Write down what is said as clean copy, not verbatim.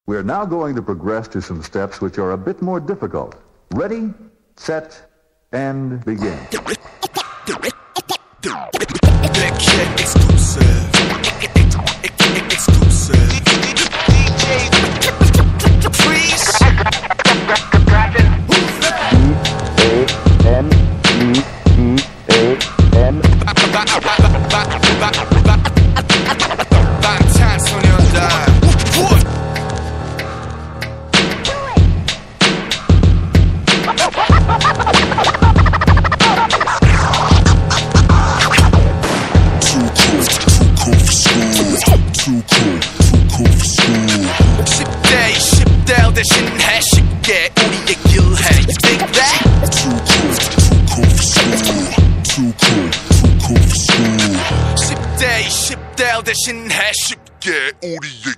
We're now going to progress to some steps which are a bit more difficult. Ready, set, and begin. Exclusive. 대신 해 쉽게 우리의 길 해 Think that? Too cool for school. Too cool for school. 10대 20대 대신 해 쉽게 우리의